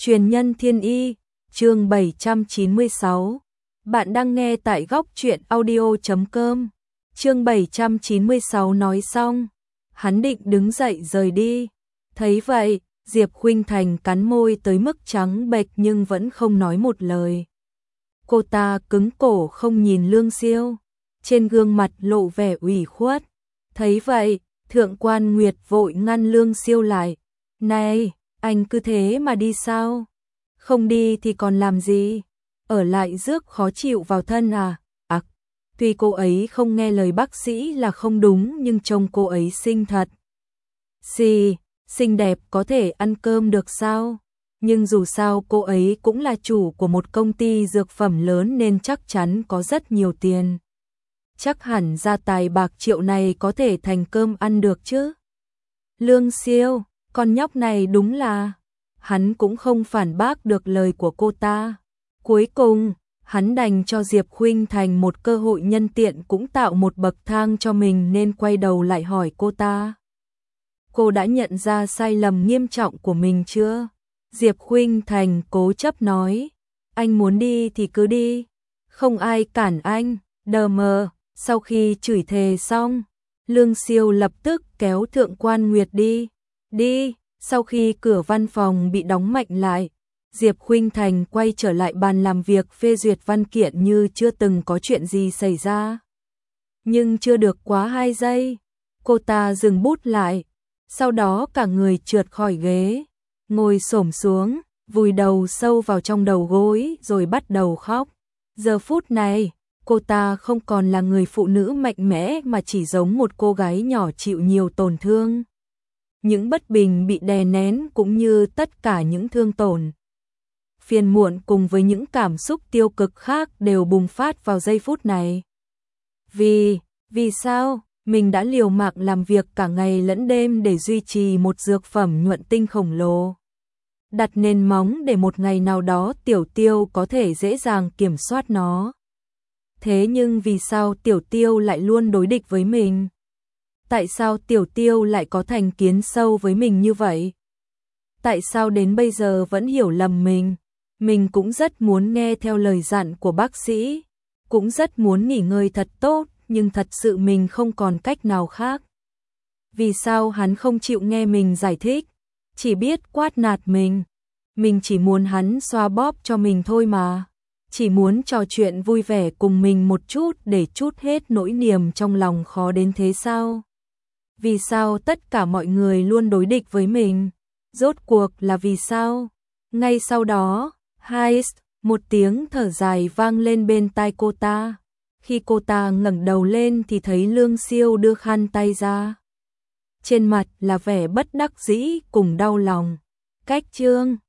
Truyền nhân thiên y, chương 796. Bạn đang nghe tại góc truyện audio.com. Chương 796 nói xong, hắn định đứng dậy rời đi. Thấy vậy, Diệp Khuynh Thành cắn môi tới mức trắng bệch nhưng vẫn không nói một lời. Cô ta cứng cổ không nhìn Lương Siêu, trên gương mặt lộ vẻ ủy khuất. Thấy vậy, Thượng quan Nguyệt vội ngăn Lương Siêu lại. Này, anh cứ thế mà đi sao? Không đi thì còn làm gì? Ở lại rước khó chịu vào thân à? Tuy cô ấy không nghe lời bác sĩ là không đúng nhưng trông cô ấy xinh thật. Xinh đẹp có thể ăn cơm được sao? Nhưng dù sao cô ấy cũng là chủ của một công ty dược phẩm lớn nên chắc chắn có rất nhiều tiền. Chắc hẳn gia tài bạc triệu này có thể thành cơm ăn được chứ. Lương Siêu, con nhóc này đúng là... Hắn cũng không phản bác được lời của cô ta. Cuối cùng, hắn đành cho Diệp Khuynh Thành một cơ hội nhân tiện cũng tạo một bậc thang cho mình nên quay đầu lại hỏi cô ta. Cô đã nhận ra sai lầm nghiêm trọng của mình chưa? Diệp Khuynh Thành cố chấp nói. Anh muốn đi thì cứ đi. Không ai cản anh. Đờ mờ, sau khi chửi thề xong, Lương Siêu lập tức kéo Thượng quan Nguyệt đi. Đi, sau khi cửa văn phòng bị đóng mạnh lại, Diệp Khuynh Thành quay trở lại bàn làm việc phê duyệt văn kiện như chưa từng có chuyện gì xảy ra. Nhưng chưa được quá 2 giây, cô ta dừng bút lại, sau đó cả người trượt khỏi ghế, ngồi xổm xuống, vùi đầu sâu vào trong đầu gối rồi bắt đầu khóc. Giờ phút này, cô ta không còn là người phụ nữ mạnh mẽ mà chỉ giống một cô gái nhỏ chịu nhiều tổn thương. Những bất bình bị đè nén cũng như tất cả những thương tổn, phiền muộn cùng với những cảm xúc tiêu cực khác đều bùng phát vào giây phút này. Vì sao? Mình đã liều mạng làm việc cả ngày lẫn đêm để duy trì một dược phẩm nhuận tinh khổng lồ. Đặt nền móng để một ngày nào đó Tiểu Tiêu có thể dễ dàng kiểm soát nó. Thế nhưng vì sao Tiểu Tiêu lại luôn đối địch với mình? Tại sao Tiểu Tiêu lại có thành kiến sâu với mình như vậy? Tại sao đến bây giờ vẫn hiểu lầm mình? Mình cũng rất muốn nghe theo lời dặn của bác sĩ, cũng rất muốn nghỉ ngơi thật tốt, nhưng thật sự mình không còn cách nào khác. Vì sao hắn không chịu nghe mình giải thích, chỉ biết quát nạt mình? Mình chỉ muốn hắn xoa bóp cho mình thôi mà. Chỉ muốn trò chuyện vui vẻ cùng mình một chút để trút hết nỗi niềm trong lòng khó đến thế sao? Vì sao tất cả mọi người luôn đối địch với mình? Rốt cuộc là vì sao? Ngay sau đó, một tiếng thở dài vang lên bên tai cô ta. Khi cô ta ngẩng đầu lên thì thấy Lương Siêu đưa khăn tay ra. Trên mặt là vẻ bất đắc dĩ cùng đau lòng. Cách chương